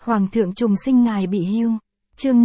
Hoàng thượng trùng sinh ngài bị hưu. Chương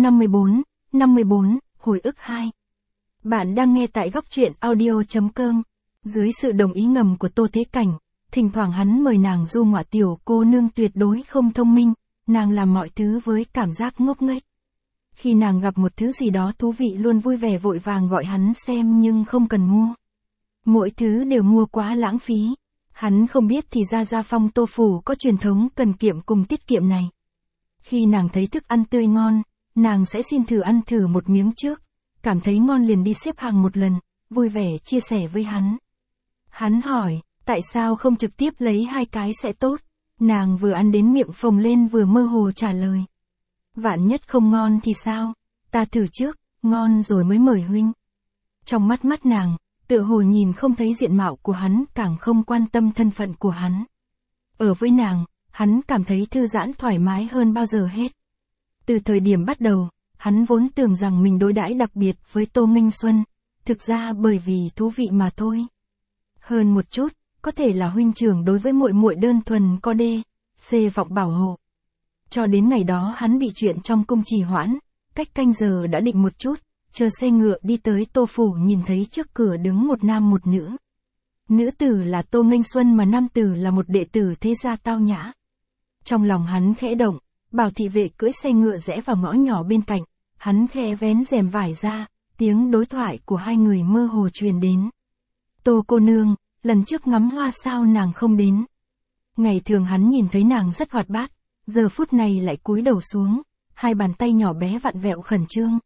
54, hồi ức 2. Bạn đang nghe tại góc truyện audio.com. Dưới sự đồng ý ngầm của Tô Thế Cảnh, thỉnh thoảng hắn mời nàng du ngoại, tiểu cô nương tuyệt đối không thông minh, nàng làm mọi thứ với cảm giác ngốc nghếch. Khi nàng gặp một thứ gì đó thú vị luôn vui vẻ vội vàng gọi hắn xem nhưng không cần mua. Mỗi thứ đều mua quá lãng phí. Hắn không biết thì ra Gia Phong Tô Phủ có truyền thống cần kiệm cùng tiết kiệm này. Khi nàng thấy thức ăn tươi ngon, nàng sẽ xin thử ăn thử một miếng trước, cảm thấy ngon liền đi xếp hàng một lần, vui vẻ chia sẻ với hắn. Hắn hỏi, tại sao không trực tiếp lấy 2 cái sẽ tốt? Nàng vừa ăn đến miệng phồng lên vừa mơ hồ trả lời. Vạn nhất không ngon thì sao? Ta thử trước, ngon rồi mới mời huynh. Trong mắt nàng, tựa hồ nhìn không thấy diện mạo của hắn, càng không quan tâm thân phận của hắn. Ở với nàng, hắn cảm thấy thư giãn thoải mái hơn bao giờ hết. Từ thời điểm bắt đầu, hắn vốn tưởng rằng mình đối đãi đặc biệt với Tô Minh Xuân, thực ra bởi vì thú vị mà thôi. Hơn một chút, có thể là huynh trưởng đối với muội muội đơn thuần có vọng bảo hộ. Cho đến ngày đó hắn bị chuyện trong cung trì hoãn, cách canh giờ đã định một chút, chờ xe ngựa đi tới Tô Phủ nhìn thấy trước cửa đứng một nam một nữ. Nữ tử là Tô Nghênh Xuân mà nam tử là một đệ tử thế gia tao nhã. Trong lòng hắn khẽ động, bảo thị vệ cưỡi xe ngựa rẽ vào ngõ nhỏ bên cạnh, hắn khẽ vén rèm vải ra, tiếng đối thoại của hai người mơ hồ truyền đến. Tô cô nương, lần trước ngắm hoa sao nàng không đến? Ngày thường hắn nhìn thấy nàng rất hoạt bát, giờ phút này lại cúi đầu xuống, hai bàn tay nhỏ bé vặn vẹo khẩn trương.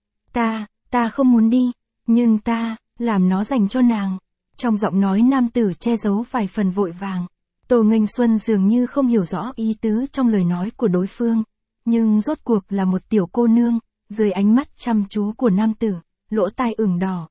Ta không muốn đi, nhưng ta, làm nó dành cho nàng. Trong giọng nói nam tử che giấu vài phần vội vàng. Tô Nghênh Xuân dường như không hiểu rõ ý tứ trong lời nói của đối phương, nhưng rốt cuộc là một tiểu cô nương, dưới ánh mắt chăm chú của nam tử, lỗ tai ửng đỏ.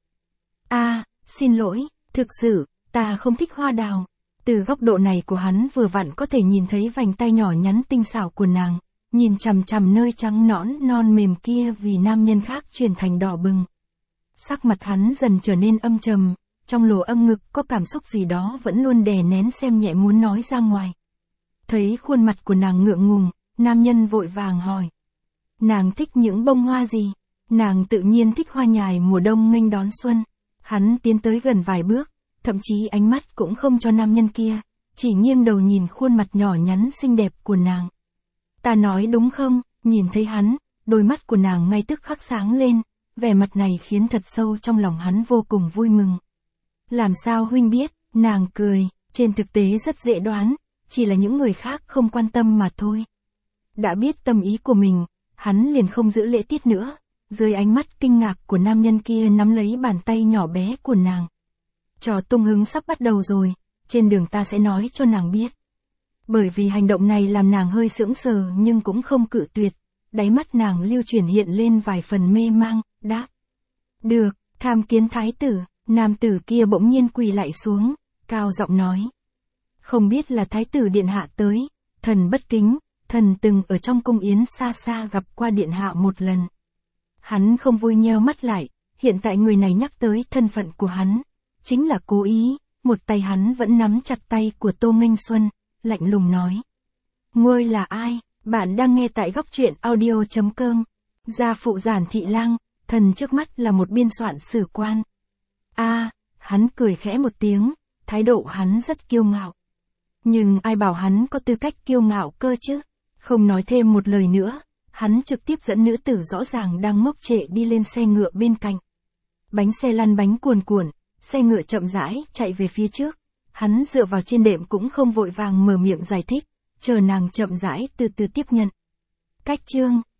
Xin lỗi, thực sự, ta không thích hoa đào. Từ góc độ này của hắn vừa vặn có thể nhìn thấy vành tay nhỏ nhắn tinh xảo của nàng, nhìn chằm chằm nơi trắng nõn non mềm kia vì nam nhân khác chuyển thành đỏ bừng. Sắc mặt hắn dần trở nên âm trầm, trong lỗ âm ngực có cảm xúc gì đó vẫn luôn đè nén xem nhẹ muốn nói ra ngoài. Thấy khuôn mặt của nàng ngượng ngùng, nam nhân vội vàng hỏi. Nàng thích những bông hoa gì? Nàng tự nhiên thích hoa nhài mùa đông nghênh đón xuân. Hắn tiến tới gần vài bước, thậm chí ánh mắt cũng không cho nam nhân kia, chỉ nghiêng đầu nhìn khuôn mặt nhỏ nhắn xinh đẹp của nàng. Ta nói đúng không? Nhìn thấy hắn, đôi mắt của nàng ngay tức khắc sáng lên, vẻ mặt này khiến thật sâu trong lòng hắn vô cùng vui mừng. Làm sao huynh biết? Nàng cười, trên thực tế rất dễ đoán, chỉ là những người khác không quan tâm mà thôi. Đã biết tâm ý của mình, hắn liền không giữ lễ tiết nữa, dưới ánh mắt kinh ngạc của nam nhân kia nắm lấy bàn tay nhỏ bé của nàng. Trò tung hứng sắp bắt đầu rồi, trên đường ta sẽ nói cho nàng biết. Bởi vì hành động này làm nàng hơi sững sờ nhưng cũng không cự tuyệt, đáy mắt nàng lưu chuyển hiện lên vài phần mê mang, đáp. Được, tham kiến thái tử. Nam tử kia bỗng nhiên quỳ lạy xuống, cao giọng nói. Không biết là thái tử điện hạ tới, thần bất kính, thần từng ở trong cung yến xa xa gặp qua điện hạ một lần. Hắn không vui nheo mắt lại, hiện tại người này nhắc tới thân phận của hắn, chính là cố ý, một tay hắn vẫn nắm chặt tay của Tô Nghênh Xuân, lạnh lùng nói. Ngươi là ai? Bạn đang nghe tại góc truyện audio.com. Gia phụ Giản Thị Lang, thần trước mắt là một biên soạn sử quan. Hắn cười khẽ một tiếng, thái độ hắn rất kiêu ngạo. Nhưng ai bảo hắn có tư cách kiêu ngạo cơ chứ? Không nói thêm một lời nữa, hắn trực tiếp dẫn nữ tử rõ ràng đang ngốc trệ đi lên xe ngựa bên cạnh. Bánh xe lăn bánh cuồn cuộn, xe ngựa chậm rãi chạy về phía trước. Hắn dựa vào trên đệm cũng không vội vàng mở miệng giải thích, chờ nàng chậm rãi từ từ tiếp nhận. Cách chương